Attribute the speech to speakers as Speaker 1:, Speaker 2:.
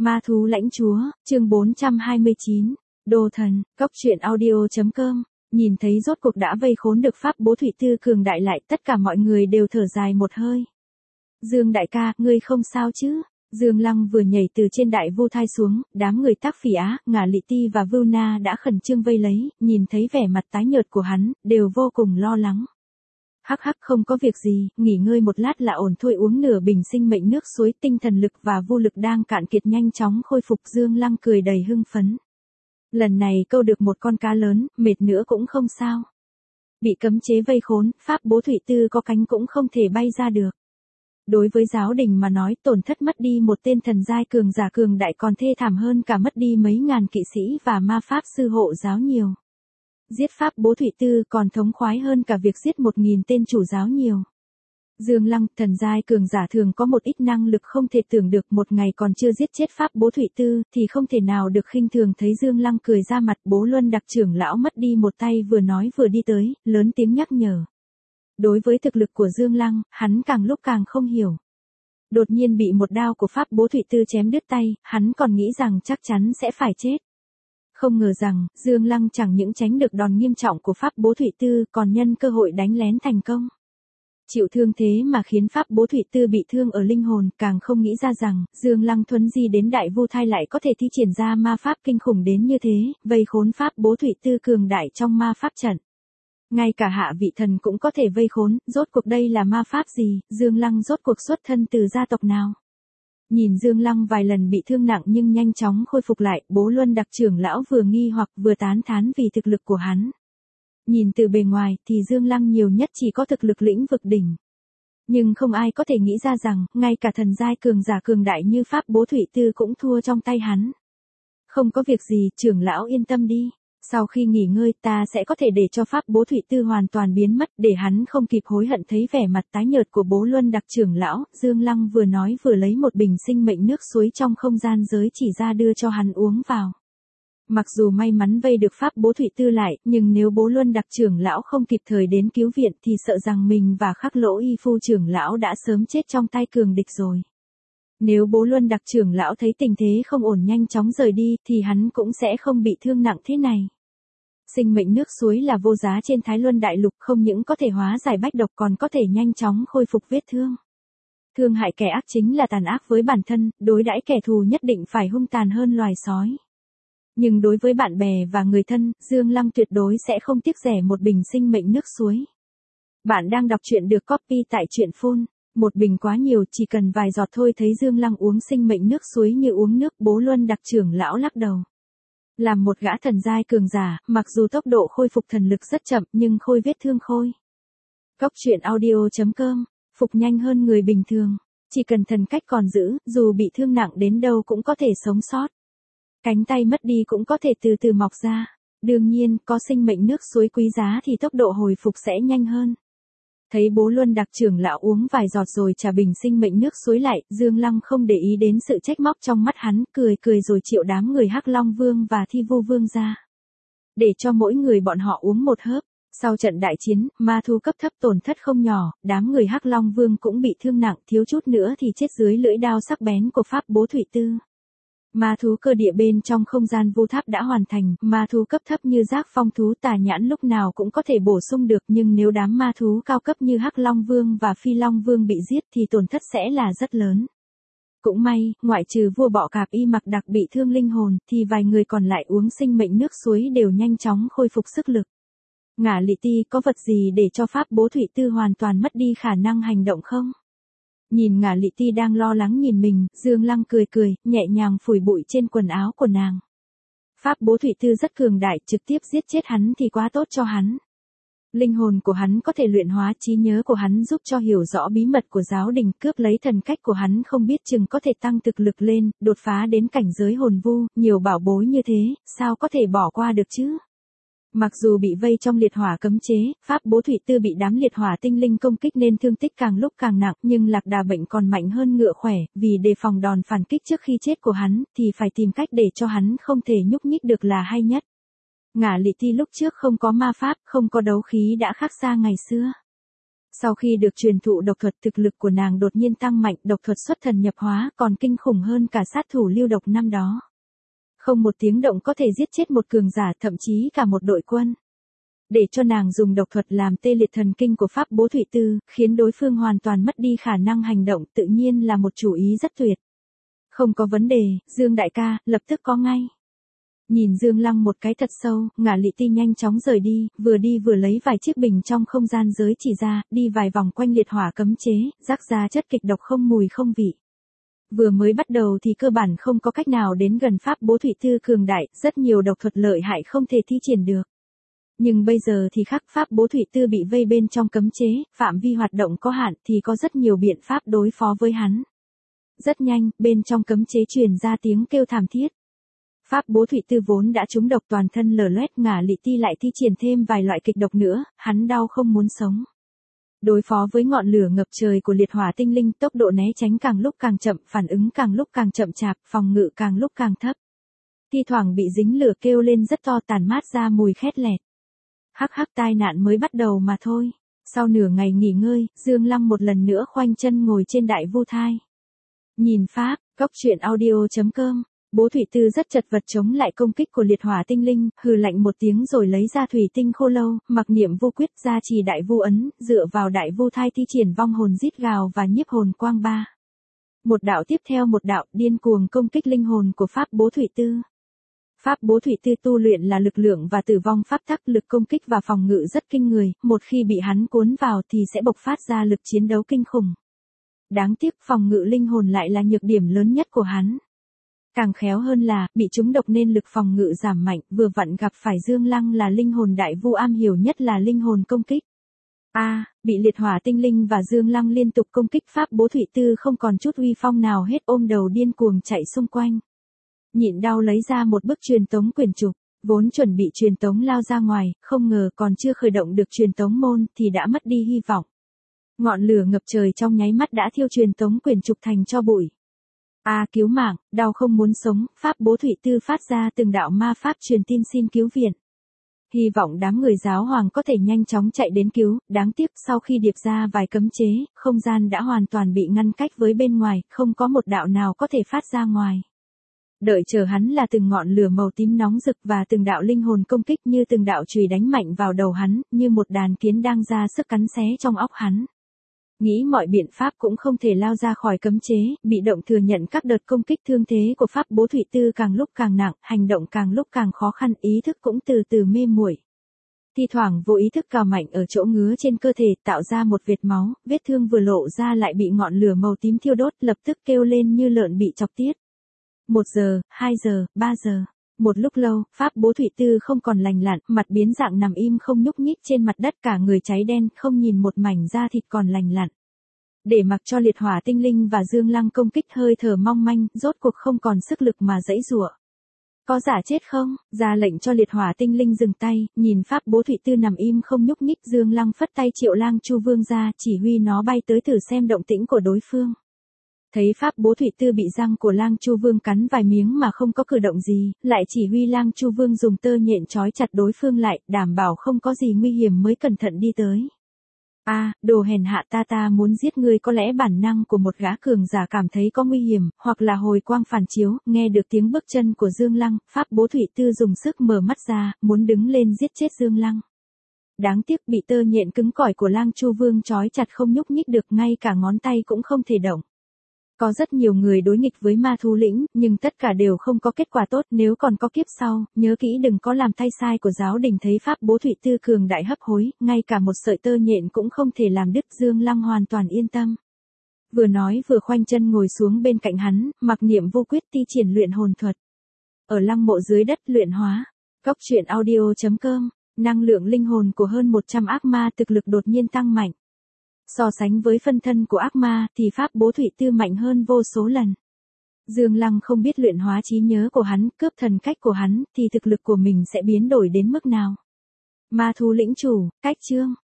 Speaker 1: Ma thú lãnh chúa, chương 429, Đồ thần, cóc truyện audio.com. Nhìn thấy rốt cuộc đã vây khốn được pháp bố thủy tư cường đại lại, tất cả mọi người đều thở dài một hơi. Dương đại ca, ngươi không sao chứ? Dương Lăng vừa nhảy từ trên đại vu thai xuống, đám người Tác Phỉ Á, Ngả Lị Ti và Vưu Na đã khẩn trương vây lấy, nhìn thấy vẻ mặt tái nhợt của hắn, đều vô cùng lo lắng. Hắc hắc, không có việc gì, nghỉ ngơi một lát là ổn thôi. Uống nửa bình sinh mệnh nước suối, tinh thần lực và vô lực đang cạn kiệt nhanh chóng khôi phục. Dương Lăng cười đầy hưng phấn. Lần này câu được một con cá lớn, mệt nữa cũng không sao. Bị cấm chế vây khốn, pháp bố thủy tư có cánh cũng không thể bay ra được. Đối với giáo đình mà nói, tổn thất mất đi một tên thần giai cường giả cường đại còn thê thảm hơn cả mất đi mấy ngàn kỵ sĩ và ma pháp sư hộ giáo nhiều. Giết pháp bố thủy tư còn thống khoái hơn cả việc giết 1000 tên chủ giáo nhiều. Dương Lăng, thần giai cường giả thường có một ít năng lực không thể tưởng được, một ngày còn chưa giết chết pháp bố thủy tư thì không thể nào được khinh thường. Thấy Dương Lăng cười ra mặt, Bố Luân Đặc trưởng lão mất đi một tay vừa nói vừa đi tới, lớn tiếng nhắc nhở. Đối với thực lực của Dương Lăng, hắn càng lúc càng không hiểu. Đột nhiên bị một đao của pháp bố thủy tư chém đứt tay, hắn còn nghĩ rằng chắc chắn sẽ phải chết. Không ngờ rằng, Dương Lăng chẳng những tránh được đòn nghiêm trọng của pháp bố thủy tư, còn nhân cơ hội đánh lén thành công. Chịu thương thế mà khiến pháp bố thủy tư bị thương ở linh hồn, càng không nghĩ ra rằng, Dương Lăng thuấn di đến đại vu thai lại có thể thi triển ra ma pháp kinh khủng đến như thế, vây khốn pháp bố thủy tư cường đại trong ma pháp trận. Ngay cả hạ vị thần cũng có thể vây khốn, rốt cuộc đây là ma pháp gì, Dương Lăng rốt cuộc xuất thân từ gia tộc nào? Nhìn Dương Lăng vài lần bị thương nặng nhưng nhanh chóng khôi phục lại, Bố Luân Đặc trưởng lão vừa nghi hoặc vừa tán thán vì thực lực của hắn. Nhìn từ bề ngoài thì Dương Lăng nhiều nhất chỉ có thực lực lĩnh vực đỉnh. Nhưng không ai có thể nghĩ ra rằng, ngay cả thần giai cường giả cường đại như pháp bố thủy tư cũng thua trong tay hắn. Không có việc gì, trưởng lão yên tâm đi. Sau khi nghỉ ngơi ta sẽ có thể để cho pháp bố thủy tư hoàn toàn biến mất để hắn không kịp hối hận. Thấy vẻ mặt tái nhợt của Bố Luân Đặc trưởng lão, Dương Lăng vừa nói vừa lấy một bình sinh mệnh nước suối trong không gian giới chỉ ra đưa cho hắn uống vào. Mặc dù may mắn vây được pháp bố thủy tư lại, nhưng nếu Bố Luân Đặc trưởng lão không kịp thời đến cứu viện thì sợ rằng mình và Khắc Lỗ Y Phu trưởng lão đã sớm chết trong tay cường địch rồi. Nếu Bố Luân Đặc trưởng lão thấy tình thế không ổn nhanh chóng rời đi thì hắn cũng sẽ không bị thương nặng thế này. Sinh mệnh nước suối là vô giá trên Thái Luân Đại Lục, không những có thể hóa giải bách độc còn có thể nhanh chóng khôi phục vết thương. Thương hại kẻ ác chính là tàn ác với bản thân, đối đãi kẻ thù nhất định phải hung tàn hơn loài sói. Nhưng đối với bạn bè và người thân, Dương Lăng tuyệt đối sẽ không tiếc rẻ một bình sinh mệnh nước suối. Bạn đang đọc truyện được copy tại truyện phone. Một bình quá nhiều, chỉ cần vài giọt thôi. Thấy Dương Lăng uống sinh mệnh nước suối như uống nước, Bố Luân Đặc trưởng lão lắc đầu. Làm một gã thần giai cường giả, mặc dù tốc độ khôi phục thần lực rất chậm nhưng khôi vết thương khôi. Cóc truyện audio.com, phục nhanh hơn người bình thường. Chỉ cần thần cách còn giữ, dù bị thương nặng đến đâu cũng có thể sống sót. Cánh tay mất đi cũng có thể từ từ mọc ra. Đương nhiên, có sinh mệnh nước suối quý giá thì tốc độ hồi phục sẽ nhanh hơn. Thấy Bố Luân Đặc trưởng lão uống vài giọt rồi trả bình sinh mệnh nước suối lại, Dương Lăng không để ý đến sự trách móc trong mắt hắn, cười rồi triệu đám người Hắc Long Vương và Thi Vu Vương ra. Để cho mỗi người bọn họ uống một hớp. Sau trận đại chiến, ma thú cấp thấp tổn thất không nhỏ, đám người Hắc Long Vương cũng bị thương nặng, thiếu chút nữa thì chết dưới lưỡi đao sắc bén của pháp bố thủy tư. Ma thú cơ địa bên trong không gian vu tháp đã hoàn thành, ma thú cấp thấp như giác phong thú Tà Nhãn lúc nào cũng có thể bổ sung được, nhưng nếu đám ma thú cao cấp như Hắc Long Vương và Phi Long Vương bị giết thì tổn thất sẽ là rất lớn. Cũng may, ngoại trừ vua bọ cạp Y Mặc Đặc bị thương linh hồn, thì vài người còn lại uống sinh mệnh nước suối đều nhanh chóng khôi phục sức lực. Ngả Lị Ti, có vật gì để cho pháp bố thủy tư hoàn toàn mất đi khả năng hành động không? Nhìn Ngả Lị Ti đang lo lắng nhìn mình, Dương Lăng cười, nhẹ nhàng phủi bụi trên quần áo của nàng. Pháp bố thủy tư rất cường đại, trực tiếp giết chết hắn thì quá tốt cho hắn. Linh hồn của hắn có thể luyện hóa trí nhớ của hắn giúp cho hiểu rõ bí mật của giáo đình, cướp lấy thần cách của hắn không biết chừng có thể tăng thực lực lên, đột phá đến cảnh giới hồn vu, nhiều bảo bối như thế, sao có thể bỏ qua được chứ? Mặc dù bị vây trong liệt hỏa cấm chế, pháp bố thủy tư bị đám liệt hỏa tinh linh công kích nên thương tích càng lúc càng nặng, nhưng lạc đà bệnh còn mạnh hơn ngựa khỏe, vì đề phòng đòn phản kích trước khi chết của hắn, thì phải tìm cách để cho hắn không thể nhúc nhích được là hay nhất. Ngả Lị Ti lúc trước không có ma pháp, không có đấu khí đã khác xa ngày xưa. Sau khi được truyền thụ độc thuật, thực lực của nàng đột nhiên tăng mạnh, độc thuật xuất thần nhập hóa còn kinh khủng hơn cả sát thủ lưu độc năm đó. Không một tiếng động có thể giết chết một cường giả, thậm chí cả một đội quân. Để cho nàng dùng độc thuật làm tê liệt thần kinh của pháp bố thủy tư, khiến đối phương hoàn toàn mất đi khả năng hành động, tự nhiên là một chủ ý rất tuyệt. Không có vấn đề, Dương đại ca, lập tức có ngay. Nhìn Dương Lăng một cái thật sâu, Ngả Lị Ti nhanh chóng rời đi vừa lấy vài chiếc bình trong không gian giới chỉ ra, đi vài vòng quanh liệt hỏa cấm chế, rắc ra chất kịch độc không mùi không vị. Vừa mới bắt đầu thì cơ bản không có cách nào đến gần pháp bố thủy tư cường đại, rất nhiều độc thuật lợi hại không thể thi triển được. Nhưng bây giờ thì khác, pháp bố thủy tư bị vây bên trong cấm chế, phạm vi hoạt động có hạn thì có rất nhiều biện pháp đối phó với hắn. Rất nhanh, bên trong cấm chế truyền ra tiếng kêu thảm thiết. Pháp bố thủy tư vốn đã trúng độc toàn thân lở loét, Ngả Lị Ti lại thi triển thêm vài loại kịch độc nữa, hắn đau không muốn sống. Đối phó với ngọn lửa ngập trời của liệt hỏa tinh linh, tốc độ né tránh càng lúc càng chậm, phản ứng càng lúc càng chậm chạp, phòng ngự càng lúc càng thấp. Thi thoảng bị dính lửa kêu lên rất to, tàn mát ra mùi khét lẹt. Hắc hắc, tai nạn mới bắt đầu mà thôi. Sau nửa ngày nghỉ ngơi, Dương Lăng một lần nữa khoanh chân ngồi trên đại vu thai. Nhìn pháp, cốc truyện audio.com. Bố thủy tư rất chật vật chống lại công kích của liệt hỏa tinh linh, hừ lạnh một tiếng rồi lấy ra thủy tinh khô lâu, mặc niệm vu quyết, gia trì đại vu ấn, dựa vào đại vu thai thi triển vong hồn rít gào và nhiếp hồn quang ba. Một đạo tiếp theo một đạo, điên cuồng công kích linh hồn của pháp bố thủy tư. Pháp bố thủy tư tu luyện là lực lượng và tử vong pháp tắc, lực công kích và phòng ngự rất kinh người, một khi bị hắn cuốn vào thì sẽ bộc phát ra lực chiến đấu kinh khủng. Đáng tiếc phòng ngự linh hồn lại là nhược điểm lớn nhất của hắn. Càng khéo hơn là, bị trúng độc nên lực phòng ngự giảm mạnh, vừa vặn gặp phải Dương Lăng là linh hồn đại vu am hiểu nhất là linh hồn công kích. Bị liệt hỏa tinh linh và Dương Lăng liên tục công kích, pháp bố thủy tư không còn chút uy phong nào hết, ôm đầu điên cuồng chạy xung quanh. Nhịn đau lấy ra một bức truyền tống quyển trục, vốn chuẩn bị truyền tống lao ra ngoài, không ngờ còn chưa khởi động được truyền tống môn thì đã mất đi hy vọng. Ngọn lửa ngập trời trong nháy mắt đã thiêu truyền tống quyển trục thành tro bụi. Cứu mạng, đau không muốn sống, pháp bố thủy tư phát ra từng đạo ma pháp truyền tin xin cứu viện. Hy vọng đám người giáo hoàng có thể nhanh chóng chạy đến cứu, đáng tiếc sau khi điệp ra vài cấm chế, không gian đã hoàn toàn bị ngăn cách với bên ngoài, không có một đạo nào có thể phát ra ngoài. Đợi chờ hắn là từng ngọn lửa màu tím nóng rực và từng đạo linh hồn công kích như từng đạo chùy đánh mạnh vào đầu hắn, như một đàn kiến đang ra sức cắn xé trong óc hắn. Nghĩ mọi biện pháp cũng không thể lao ra khỏi cấm chế, bị động thừa nhận các đợt công kích, thương thế của pháp bố thủy tư càng lúc càng nặng, hành động càng lúc càng khó khăn, ý thức cũng từ từ mê muội. Thi thoảng vô ý thức cào mạnh ở chỗ ngứa trên cơ thể, tạo ra một vệt máu, vết thương vừa lộ ra lại bị ngọn lửa màu tím thiêu đốt, lập tức kêu lên như lợn bị chọc tiết. 1 giờ, 2 giờ, 3 giờ. Một lúc lâu, pháp bố thủy tư không còn lành lặn, mặt biến dạng nằm im không nhúc nhích trên mặt đất, cả người cháy đen, không nhìn một mảnh da thịt còn lành lặn. Để mặc cho liệt hỏa tinh linh và Dương Lăng công kích, hơi thở mong manh, rốt cuộc không còn sức lực mà giãy giụa. Có giả chết không? Ra lệnh cho liệt hỏa tinh linh dừng tay, nhìn pháp bố thủy tư nằm im không nhúc nhích, Dương Lăng phất tay triệu Lang Chu Vương ra, chỉ huy nó bay tới thử xem động tĩnh của đối phương. Thấy pháp bố thủy tư bị răng của Lang Chu Vương cắn vài miếng mà không có cử động gì, lại chỉ huy Lang Chu Vương dùng tơ nhện trói chặt đối phương lại, đảm bảo không có gì nguy hiểm mới cẩn thận đi tới. Đồ hèn hạ, ta muốn giết ngươi. Có lẽ bản năng của một gã cường giả cảm thấy có nguy hiểm, hoặc là hồi quang phản chiếu, nghe được tiếng bước chân của Dương Lăng, pháp bố thủy tư dùng sức mở mắt ra, muốn đứng lên giết chết Dương Lăng. Đáng tiếc bị tơ nhện cứng cỏi của Lang Chu Vương trói chặt không nhúc nhích được, ngay cả ngón tay cũng không thể động. Có rất nhiều người đối nghịch với ma thú lĩnh, nhưng tất cả đều không có kết quả tốt, nếu còn có kiếp sau, nhớ kỹ đừng có làm thay sai của giáo đình. Thấy pháp bố thủy tư cường đại hấp hối, ngay cả một sợi tơ nhện cũng không thể làm đứt, Dương Lăng hoàn toàn yên tâm. Vừa nói vừa khoanh chân ngồi xuống bên cạnh hắn, mặc niệm vô quyết thi triển luyện hồn thuật. Ở lăng mộ dưới đất luyện hóa. Cốc truyện audio.com, năng lượng linh hồn của hơn 100 ác ma thực lực đột nhiên tăng mạnh. So sánh với phân thân của ác ma thì pháp bố thủy tư mạnh hơn vô số lần. Dương Lăng không biết luyện hóa trí nhớ của hắn, cướp thần cách của hắn, thì thực lực của mình sẽ biến đổi đến mức nào. Ma thú lĩnh chủ, cách chương.